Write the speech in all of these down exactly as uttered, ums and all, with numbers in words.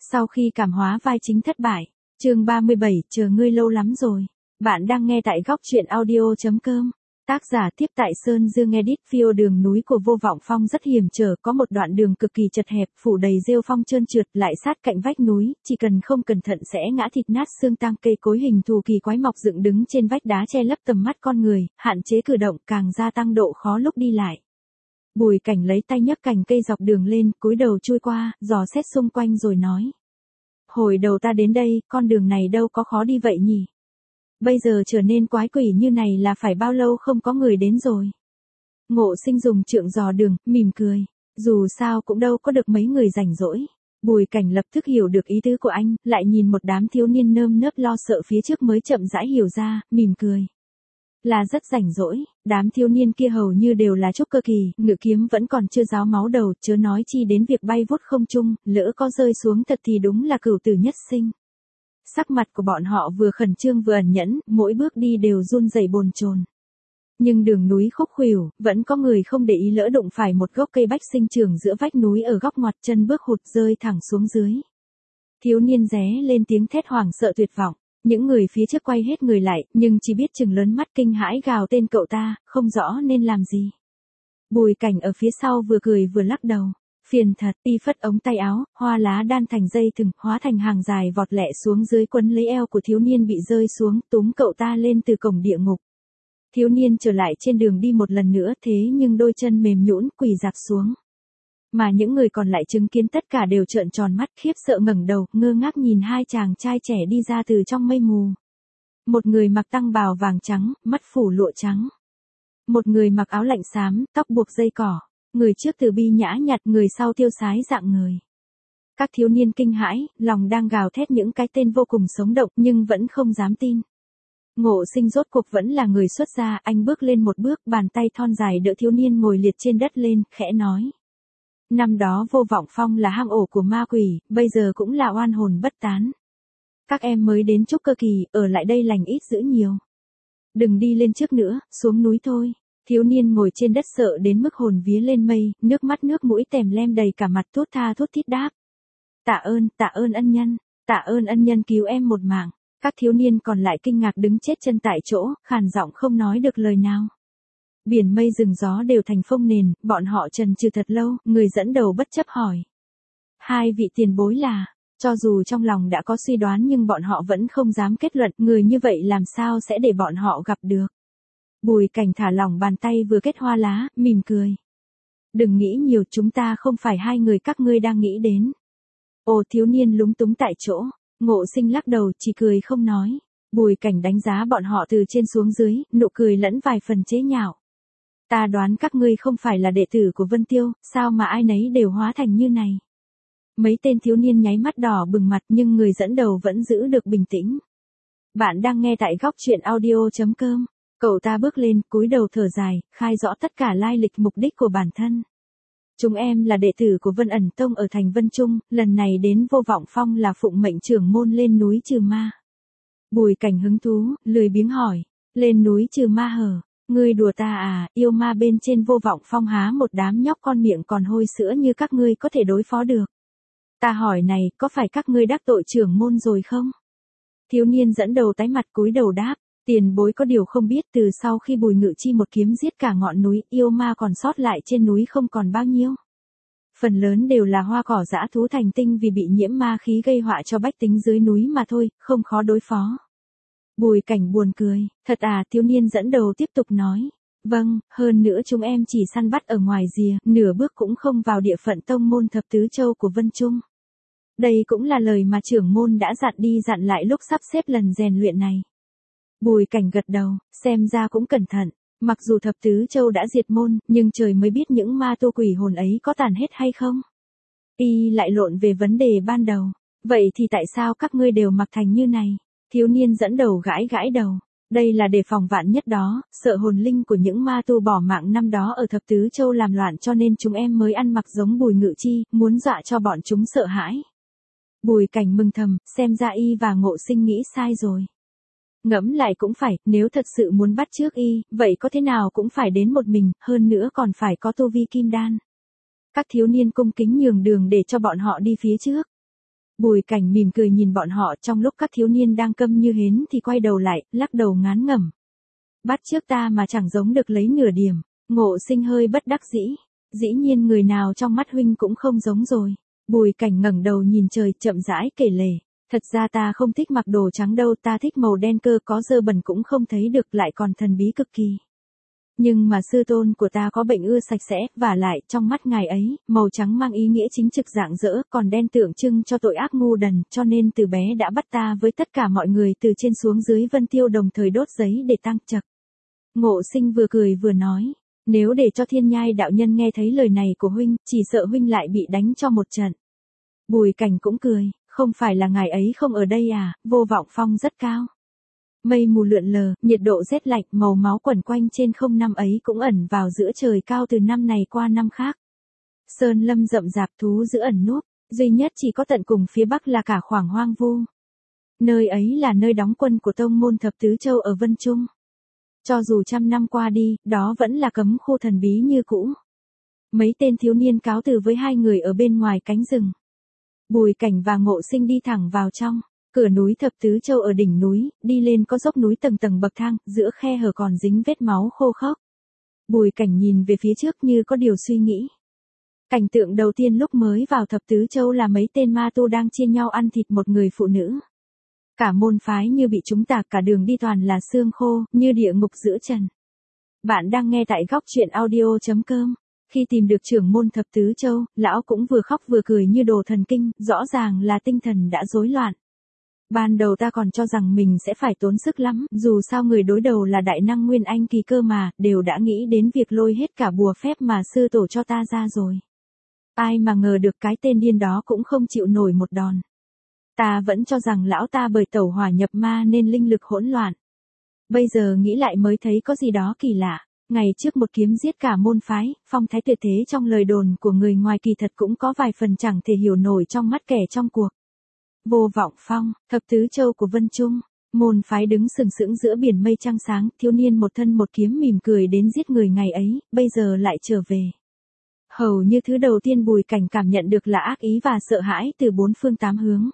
Sau khi cảm hóa vai chính thất bại, chương ba mươi bảy, chờ ngươi lâu lắm rồi. Bạn đang nghe tại góc truyện audio chấm com. Tác giả tiếp tại Sơn Dương edit. Phiêu đường núi của Vô Vọng Phong rất hiểm trở, có một đoạn đường cực kỳ chật hẹp, phủ đầy rêu phong trơn trượt, lại sát cạnh vách núi, chỉ cần không cẩn thận sẽ ngã thịt nát xương tang. Cây cối hình thù kỳ quái mọc dựng đứng trên vách đá che lấp tầm mắt con người, hạn chế cử động, càng gia tăng độ khó lúc đi lại. Bùi Cảnh lấy tay nhấc cành cây dọc đường lên, cúi đầu chui qua, dò xét xung quanh rồi nói: hồi đầu ta đến đây, con đường này đâu có khó đi vậy nhỉ? Bây giờ trở nên quái quỷ như này là phải bao lâu không có người đến rồi? Ngộ Sinh dùng trượng dò đường, mỉm cười. Dù sao cũng đâu có được mấy người rảnh rỗi. Bùi Cảnh lập tức hiểu được ý tứ của anh, lại nhìn một đám thiếu niên nơm nớp lo sợ phía trước mới chậm rãi hiểu ra, mỉm cười. Là rất rảnh rỗi, đám thiếu niên kia hầu như đều là trúc cơ kỳ, ngự kiếm vẫn còn chưa ráo máu đầu, chớ nói chi đến việc bay vút không trung, lỡ có rơi xuống thật thì đúng là cửu tử nhất sinh. Sắc mặt của bọn họ vừa khẩn trương vừa ẩn nhẫn, mỗi bước đi đều run rẩy bồn chồn. Nhưng đường núi khúc khuỷu, vẫn có người không để ý lỡ đụng phải một gốc cây bách sinh trưởng giữa vách núi ở góc ngoặt, chân bước hụt rơi thẳng xuống dưới. Thiếu niên ré lên tiếng thét hoảng sợ tuyệt vọng. Những người phía trước quay hết người lại, nhưng chỉ biết chừng lớn mắt kinh hãi gào tên cậu ta, không rõ nên làm gì. Bùi Cảnh ở phía sau vừa cười vừa lắc đầu. Phiền thật, y phất ống tay áo, hoa lá đan thành dây thừng, hóa thành hàng dài vọt lẹ xuống dưới quấn lấy eo của thiếu niên bị rơi xuống, túm cậu ta lên từ cổng địa ngục. Thiếu niên trở lại trên đường đi một lần nữa, thế nhưng đôi chân mềm nhũn quỳ dạp xuống. Mà những người còn lại chứng kiến tất cả đều trợn tròn mắt, khiếp sợ ngẩng đầu, ngơ ngác nhìn hai chàng trai trẻ đi ra từ trong mây mù. Một người mặc tăng bào vàng trắng, mắt phủ lụa trắng. Một người mặc áo lạnh xám, tóc buộc dây cỏ. Người trước từ bi nhã nhặn, người sau tiêu sái dạng người. Các thiếu niên kinh hãi, lòng đang gào thét những cái tên vô cùng sống động nhưng vẫn không dám tin. Ngộ Sinh rốt cuộc vẫn là người xuất gia, anh bước lên một bước, bàn tay thon dài đỡ thiếu niên ngồi liệt trên đất lên, khẽ nói. Năm đó Vô Vọng Phong là hang ổ của ma quỷ, bây giờ cũng là oan hồn bất tán. Các em mới đến trúc cơ kỳ, ở lại đây lành ít dữ nhiều. Đừng đi lên trước nữa, xuống núi thôi. Thiếu niên ngồi trên đất sợ đến mức hồn vía lên mây, nước mắt nước mũi tèm lem đầy cả mặt, thốt tha thốt thít đáp. Tạ ơn, tạ ơn ân nhân, tạ ơn ân nhân cứu em một mạng. Các thiếu niên còn lại kinh ngạc đứng chết chân tại chỗ, khàn giọng không nói được lời nào. Biển mây rừng gió đều thành phông nền, bọn họ trần trừ thật lâu, người dẫn đầu bất chấp hỏi. Hai vị tiền bối là, cho dù trong lòng đã có suy đoán nhưng bọn họ vẫn không dám kết luận, người như vậy làm sao sẽ để bọn họ gặp được. Bùi Cảnh thả lỏng bàn tay vừa kết hoa lá, mỉm cười. Đừng nghĩ nhiều, chúng ta không phải hai người các ngươi đang nghĩ đến. Ồ, thiếu niên lúng túng tại chỗ, Ngộ Sinh lắc đầu chỉ cười không nói. Bùi Cảnh đánh giá bọn họ từ trên xuống dưới, nụ cười lẫn vài phần chế nhạo. Ta đoán các ngươi không phải là đệ tử của Vân Tiêu, sao mà ai nấy đều hóa thành như này. Mấy tên thiếu niên nháy mắt đỏ bừng mặt nhưng người dẫn đầu vẫn giữ được bình tĩnh. Bạn đang nghe tại góc truyện audio chấm com. Cậu ta bước lên, cúi đầu thở dài, khai rõ tất cả lai lịch mục đích của bản thân. Chúng em là đệ tử của Vân Ẩn Tông ở thành Vân Trung, lần này đến Vô Vọng Phong là phụng mệnh trưởng môn lên núi trừ ma. Bùi Cảnh hứng thú, lười biếng hỏi, lên núi trừ ma hở, ngươi đùa ta à, yêu ma bên trên Vô Vọng Phong há một đám nhóc con miệng còn hôi sữa như các ngươi có thể đối phó được. Ta hỏi này, có phải các ngươi đắc tội trưởng môn rồi không? Thiếu niên dẫn đầu tái mặt cúi đầu đáp. Tiền bối có điều không biết, từ sau khi Bùi Ngự Chi một kiếm giết cả ngọn núi, yêu ma còn sót lại trên núi không còn bao nhiêu. Phần lớn đều là hoa cỏ dã thú thành tinh vì bị nhiễm ma khí gây họa cho bách tính dưới núi mà thôi, không khó đối phó. Bùi Cảnh buồn cười, thật à, thiếu niên dẫn đầu tiếp tục nói. Vâng, hơn nữa chúng em chỉ săn bắt ở ngoài rìa, nửa bước cũng không vào địa phận tông môn thập tứ châu của Vân Trung. Đây cũng là lời mà trưởng môn đã dặn đi dặn lại lúc sắp xếp lần rèn luyện này. Bùi Cảnh gật đầu, xem ra cũng cẩn thận, mặc dù thập tứ châu đã diệt môn, nhưng trời mới biết những ma tu quỷ hồn ấy có tàn hết hay không. Y lại lộn về vấn đề ban đầu, vậy thì tại sao các ngươi đều mặc thành như này? Thiếu niên dẫn đầu gãi gãi đầu, đây là để phòng vạn nhất đó, sợ hồn linh của những ma tu bỏ mạng năm đó ở thập tứ châu làm loạn cho nên chúng em mới ăn mặc giống Bùi Ngự Chi, muốn dọa cho bọn chúng sợ hãi. Bùi Cảnh mừng thầm, xem ra y và Ngộ Sinh nghĩ sai rồi. Ngẫm lại cũng phải, nếu thật sự muốn bắt chước y, vậy có thế nào cũng phải đến một mình, hơn nữa còn phải có tu vi kim đan. Các thiếu niên cung kính nhường đường để cho bọn họ đi phía trước. Bùi Cảnh mỉm cười nhìn bọn họ, trong lúc các thiếu niên đang câm như hến thì quay đầu lại, lắc đầu ngán ngẩm. Bắt trước ta mà chẳng giống được lấy nửa điểm. Ngộ Sinh hơi bất đắc dĩ. Dĩ nhiên người nào trong mắt huynh cũng không giống rồi. Bùi Cảnh ngẩng đầu nhìn trời, chậm rãi kể lể. Thật ra ta không thích mặc đồ trắng đâu, ta thích màu đen cơ, có dơ bẩn cũng không thấy được, lại còn thần bí cực kỳ. Nhưng mà sư tôn của ta có bệnh ưa sạch sẽ, và lại trong mắt ngài ấy, màu trắng mang ý nghĩa chính trực rạng rỡ, còn đen tượng trưng cho tội ác ngu đần, cho nên từ bé đã bắt ta với tất cả mọi người từ trên xuống dưới Vân Tiêu đồng thời đốt giấy để tăng chật. Ngộ Sinh vừa cười vừa nói, nếu để cho Thiên Nhai đạo nhân nghe thấy lời này của huynh, chỉ sợ huynh lại bị đánh cho một trận. Bùi Cảnh cũng cười, không phải là ngài ấy không ở đây à, Vô Vọng Phong rất cao. Mây mù lượn lờ, nhiệt độ rét lạnh, màu máu quẩn quanh trên không, năm ấy cũng ẩn vào giữa trời cao từ năm này qua năm khác. Sơn lâm rậm rạp, thú dữ ẩn núp, duy nhất chỉ có tận cùng phía bắc là cả khoảng hoang vu. Nơi ấy là nơi đóng quân của tông môn Thập Tứ Châu ở Vân Trung. Cho dù trăm năm qua đi, đó vẫn là cấm khu thần bí như cũ. Mấy tên thiếu niên cáo từ với hai người ở bên ngoài cánh rừng. Bùi Cảnh và Ngộ Sinh đi thẳng vào trong. Cửa núi Thập Tứ Châu ở đỉnh núi, đi lên có dốc núi tầng tầng bậc thang, giữa khe hở còn dính vết máu khô khốc. Bùi Cảnh nhìn về phía trước như có điều suy nghĩ. Cảnh tượng đầu tiên lúc mới vào Thập Tứ Châu là mấy tên ma tu đang chia nhau ăn thịt một người phụ nữ. Cả môn phái như bị trúng tạc, cả đường đi toàn là xương khô, như địa ngục giữa trần. Bạn đang nghe tại góc truyện audio chấm com. Khi tìm được trưởng môn Thập Tứ Châu, lão cũng vừa khóc vừa cười như đồ thần kinh, rõ ràng là tinh thần đã rối loạn. Ban đầu ta còn cho rằng mình sẽ phải tốn sức lắm, dù sao người đối đầu là đại năng Nguyên Anh kỳ cơ mà, đều đã nghĩ đến việc lôi hết cả bùa phép mà sư tổ cho ta ra rồi. Ai mà ngờ được cái tên điên đó cũng không chịu nổi một đòn. Ta vẫn cho rằng lão ta bởi tẩu hỏa nhập ma nên linh lực hỗn loạn. Bây giờ nghĩ lại mới thấy có gì đó kỳ lạ. Ngày trước một kiếm giết cả môn phái, phong thái tuyệt thế trong lời đồn của người ngoài kỳ thật cũng có vài phần chẳng thể hiểu nổi trong mắt kẻ trong cuộc. Vô Vọng Phong, Thập Tứ Châu của Vân Trung, môn phái đứng sừng sững giữa biển mây trăng sáng, thiếu niên một thân một kiếm mỉm cười đến giết người ngày ấy, bây giờ lại trở về. Hầu như thứ đầu tiên Bùi Cảnh cảm nhận được là ác ý và sợ hãi từ bốn phương tám hướng.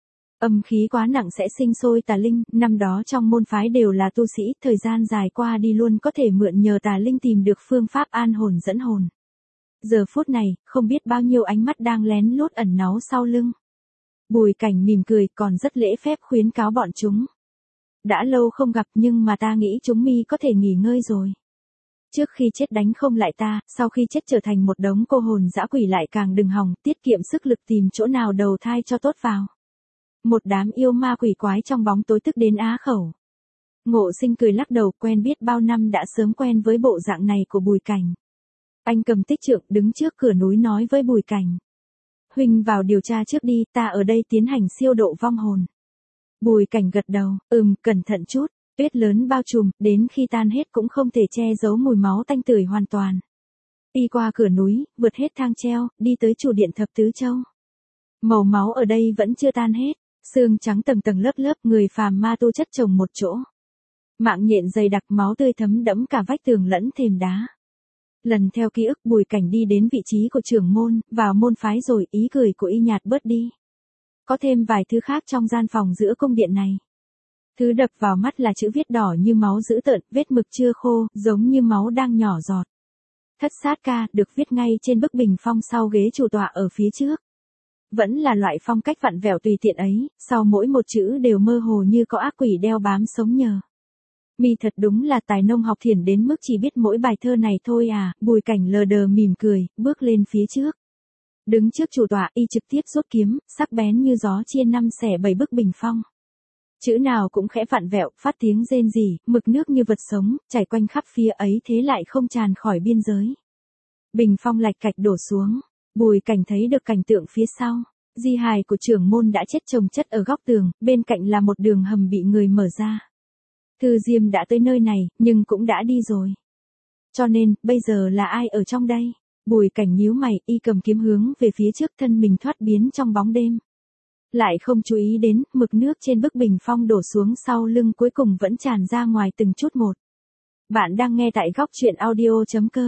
Âm khí quá nặng sẽ sinh sôi tà linh, năm đó trong môn phái đều là tu sĩ, thời gian dài qua đi luôn có thể mượn nhờ tà linh tìm được phương pháp an hồn dẫn hồn. Giờ phút này, không biết bao nhiêu ánh mắt đang lén lút ẩn náu sau lưng. Bùi Cảnh mỉm cười, còn rất lễ phép khuyến cáo bọn chúng. Đã lâu không gặp nhưng mà ta nghĩ chúng mi có thể nghỉ ngơi rồi. Trước khi chết đánh không lại ta, sau khi chết trở thành một đống cô hồn dã quỷ lại càng đừng hòng, tiết kiệm sức lực tìm chỗ nào đầu thai cho tốt vào. Một đám yêu ma quỷ quái trong bóng tối tức đến á khẩu. Ngộ Sinh cười lắc đầu, quen biết bao năm đã sớm quen với bộ dạng này của Bùi Cảnh. Anh cầm tích trượng đứng trước cửa núi nói với Bùi Cảnh. Huynh vào điều tra trước đi, ta ở đây tiến hành siêu độ vong hồn. Bùi Cảnh gật đầu, ừm, cẩn thận chút, tuyết lớn bao trùm, đến khi tan hết cũng không thể che giấu mùi máu tanh tưởi hoàn toàn. Đi qua cửa núi, vượt hết thang treo, đi tới chủ điện Thập Tứ Châu. Màu máu ở đây vẫn chưa tan hết, xương trắng tầng tầng lớp lớp, người phàm ma tu chất chồng một chỗ. Mạng nhện dày đặc, máu tươi thấm đẫm cả vách tường lẫn thềm đá. Lần theo ký ức, Bùi Cảnh đi đến vị trí của trưởng môn, vào môn phái rồi, ý cười của y nhạt bớt đi. Có thêm vài thứ khác trong gian phòng giữa cung điện này. Thứ đập vào mắt là chữ viết đỏ như máu dữ tợn, vết mực chưa khô, giống như máu đang nhỏ giọt. Thất sát ca, được viết ngay trên bức bình phong sau ghế chủ tọa ở phía trước. Vẫn là loại phong cách vặn vẹo tùy tiện ấy, sau mỗi một chữ đều mơ hồ như có ác quỷ đeo bám sống nhờ. Mi thật đúng là tài nông học thiển đến mức chỉ biết mỗi bài thơ này thôi à, Bùi Cảnh lờ đờ mỉm cười, bước lên phía trước. Đứng trước chủ tọa, y trực tiếp rút kiếm, sắc bén như gió chia năm xẻ bảy bức bình phong. Chữ nào cũng khẽ vặn vẹo, phát tiếng rên rỉ, mực nước như vật sống, chảy quanh khắp phía ấy thế lại không tràn khỏi biên giới. Bình phong lạch cạch đổ xuống, Bùi Cảnh thấy được cảnh tượng phía sau. Di hài của trưởng môn đã chết chồng chất ở góc tường, bên cạnh là một đường hầm bị người mở ra. Thư Diêm đã tới nơi này, nhưng cũng đã đi rồi. Cho nên, bây giờ là ai ở trong đây? Bùi Cảnh nhíu mày, y cầm kiếm hướng về phía trước, thân mình thoát biến trong bóng đêm. Lại không chú ý đến, mực nước trên bức bình phong đổ xuống sau lưng cuối cùng vẫn tràn ra ngoài từng chút một. Bạn đang nghe tại góc truyện audio chấm com.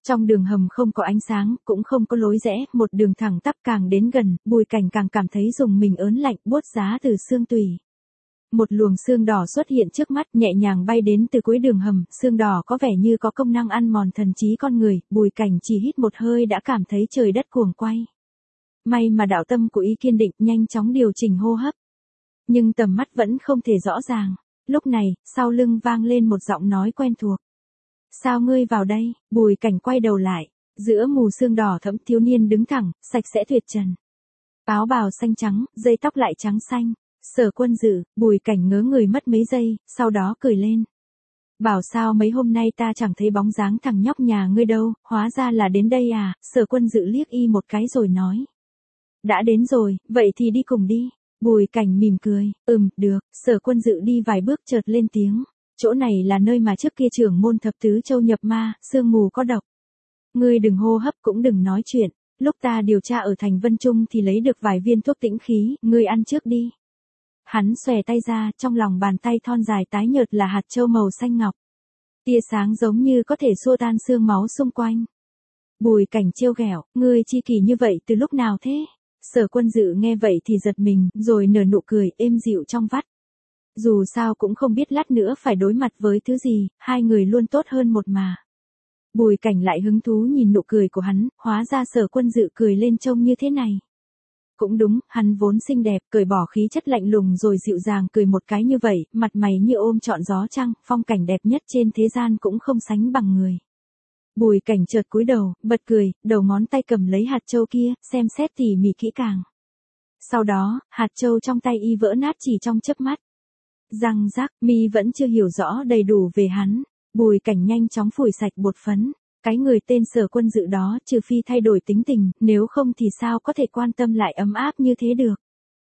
Trong đường hầm không có ánh sáng, cũng không có lối rẽ, một đường thẳng tắp càng đến gần, Bùi Cảnh càng cảm thấy rùng mình ớn lạnh, buốt giá từ xương tủy. Một luồng xương đỏ xuất hiện trước mắt, nhẹ nhàng bay đến từ cuối đường hầm, xương đỏ có vẻ như có công năng ăn mòn thần trí con người, Bùi Cảnh chỉ hít một hơi đã cảm thấy trời đất cuồng quay. May mà đạo tâm của y kiên định, nhanh chóng điều chỉnh hô hấp. Nhưng tầm mắt vẫn không thể rõ ràng. Lúc này, sau lưng vang lên một giọng nói quen thuộc. Sao ngươi vào đây? Bùi Cảnh quay đầu lại. Giữa mù sương đỏ thẫm thiếu niên đứng thẳng, sạch sẽ tuyệt trần. Áo bào xanh trắng, dây tóc lại trắng xanh. Sở Quân Dự, Bùi Cảnh ngớ người mất mấy giây, sau đó cười lên. Bảo sao mấy hôm nay ta chẳng thấy bóng dáng thằng nhóc nhà ngươi đâu, hóa ra là đến đây à? Sở Quân Dự liếc y một cái rồi nói. Đã đến rồi, vậy thì đi cùng đi. Bùi Cảnh mỉm cười, ừm, được. Sở Quân Dự đi vài bước chợt lên tiếng. Chỗ này là nơi mà trước kia trưởng môn thập tứ châu nhập ma, sương mù có độc. Ngươi đừng hô hấp cũng đừng nói chuyện. Lúc ta điều tra ở thành Vân Trung thì lấy được vài viên thuốc tĩnh khí, ngươi ăn trước đi. Hắn xòe tay ra, trong lòng bàn tay thon dài tái nhợt là hạt châu màu xanh ngọc. Tia sáng giống như có thể xua tan xương máu xung quanh. Bùi Cảnh trêu ghẹo, ngươi chi kỷ như vậy từ lúc nào thế? Sở Quân Dự nghe vậy thì giật mình, rồi nở nụ cười êm dịu trong vắt. Dù sao cũng không biết lát nữa phải đối mặt với thứ gì, hai người luôn tốt hơn một mà. Bùi Cảnh lại hứng thú nhìn nụ cười của hắn, hóa ra Sở Quân Dự cười lên trông như thế này. Cũng đúng, hắn vốn xinh đẹp, cởi bỏ khí chất lạnh lùng rồi dịu dàng cười một cái như vậy, mặt mày như ôm trọn gió trăng, phong cảnh đẹp nhất trên thế gian cũng không sánh bằng người. Bùi Cảnh chợt cúi đầu, bật cười, đầu ngón tay cầm lấy hạt châu kia, xem xét tỉ mỉ kỹ càng. Sau đó, hạt châu trong tay y vỡ nát chỉ trong chớp mắt. Răng rắc, mi vẫn chưa hiểu rõ đầy đủ về hắn. Bùi Cảnh nhanh chóng phủi sạch bột phấn. Cái người tên Sở Quân Dự đó, trừ phi thay đổi tính tình, nếu không thì sao có thể quan tâm lại ấm áp như thế được.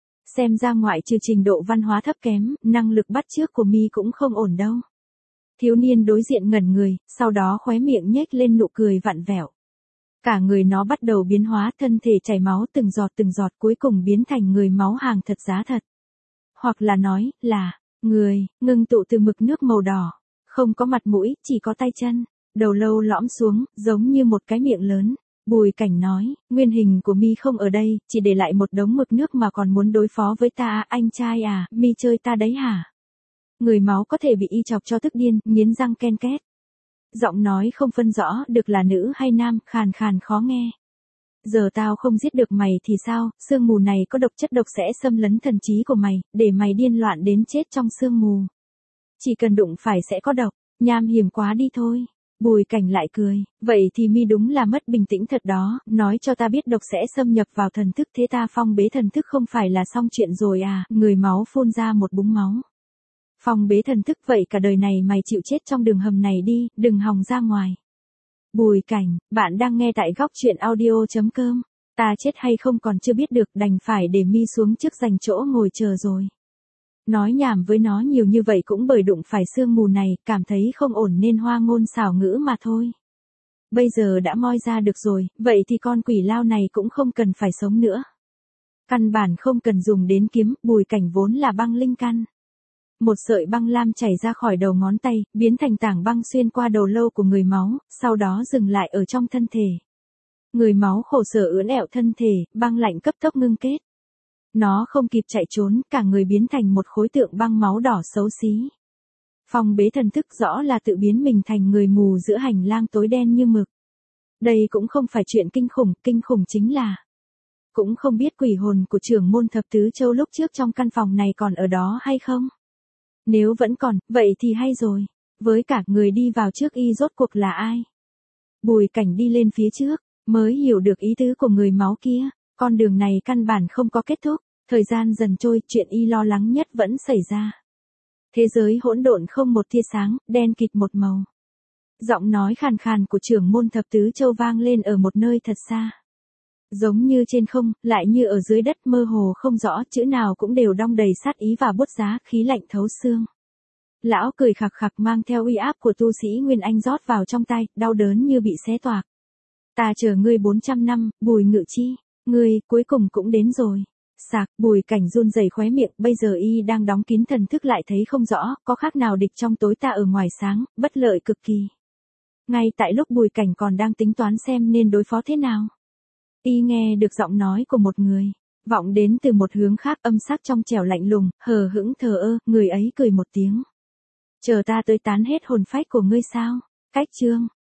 Xem ra ngoại trừ trình độ văn hóa thấp kém, năng lực bắt chước của mi cũng không ổn đâu. Thiếu niên đối diện ngẩn người, sau đó khóe miệng nhếch lên nụ cười vặn vẹo. Cả người nó bắt đầu biến hóa, thân thể chảy máu từng giọt từng giọt cuối cùng biến thành người máu hàng thật giá thật. Hoặc là nói, là, người, ngưng tụ từ mực nước màu đỏ. Không có mặt mũi, chỉ có tay chân. Đầu lâu lõm xuống, giống như một cái miệng lớn. Bùi Cảnh nói, nguyên hình của mi không ở đây, chỉ để lại một đống mực nước mà còn muốn đối phó với ta, anh trai à, mi chơi ta đấy hả? Người máu có thể bị y chọc cho tức điên, nghiến răng ken két. Giọng nói không phân rõ được là nữ hay nam, khàn khàn khó nghe. Giờ tao không giết được mày thì sao, sương mù này có độc chất độc sẽ xâm lấn thần trí của mày, để mày điên loạn đến chết trong sương mù. Chỉ cần đụng phải sẽ có độc, nham hiểm quá đi thôi. Bùi Cảnh lại cười, vậy thì mi đúng là mất bình tĩnh thật đó, nói cho ta biết độc sẽ xâm nhập vào thần thức thế ta phong bế thần thức không phải là xong chuyện rồi à, người máu phun ra một búng máu. Phong bế thần thức vậy cả đời này mày chịu chết trong đường hầm này đi, đừng hòng ra ngoài. Bùi Cảnh, bạn đang nghe tại góc truyện audio chấm com, ta chết hay không còn chưa biết được đành phải để mi xuống trước dành chỗ ngồi chờ rồi. Nói nhảm với nó nhiều như vậy cũng bởi đụng phải sương mù này, cảm thấy không ổn nên hoa ngôn xảo ngữ mà thôi. Bây giờ đã moi ra được rồi, vậy thì con quỷ lao này cũng không cần phải sống nữa. Căn bản không cần dùng đến kiếm, Bùi Cảnh vốn là băng linh căn. Một sợi băng lam chảy ra khỏi đầu ngón tay, biến thành tảng băng xuyên qua đầu lâu của người máu, sau đó dừng lại ở trong thân thể. Người máu khổ sở ưỡn ẹo thân thể, băng lạnh cấp tốc ngưng kết. Nó không kịp chạy trốn, cả người biến thành một khối tượng băng máu đỏ xấu xí. Phong bế thần thức rõ là tự biến mình thành người mù giữa hành lang tối đen như mực. Đây cũng không phải chuyện kinh khủng, kinh khủng chính là cũng không biết quỷ hồn của trưởng môn thập tứ châu lúc trước trong căn phòng này còn ở đó hay không. Nếu vẫn còn, vậy thì hay rồi. Với cả người đi vào trước y rốt cuộc là ai? Bùi Cảnh đi lên phía trước, mới hiểu được ý tứ của người máu kia. Con đường này căn bản không có kết thúc. Thời gian dần trôi, chuyện y lo lắng nhất vẫn xảy ra. Thế giới hỗn độn không một tia sáng, đen kịt một màu. Giọng nói khàn khàn của trưởng môn thập tứ châu vang lên ở một nơi thật xa. Giống như trên không, lại như ở dưới đất mơ hồ không rõ, chữ nào cũng đều đong đầy sát ý và bút giá, khí lạnh thấu xương. Lão cười khặc khặc mang theo uy áp của tu sĩ Nguyên Anh rót vào trong tay, đau đớn như bị xé toạc. Ta chờ ngươi bốn trăm năm, Bùi Ngự Chi, ngươi cuối cùng cũng đến rồi. Sạc, Bùi Cảnh run rẩy khóe miệng, bây giờ y đang đóng kín thần thức lại thấy không rõ, có khác nào địch trong tối ta ở ngoài sáng, bất lợi cực kỳ. Ngay tại lúc Bùi Cảnh còn đang tính toán xem nên đối phó thế nào, y nghe được giọng nói của một người, vọng đến từ một hướng khác, âm sắc trong trẻo lạnh lùng, hờ hững thờ ơ, người ấy cười một tiếng. Chờ ta tới tán hết hồn phách của ngươi sao? Cách chương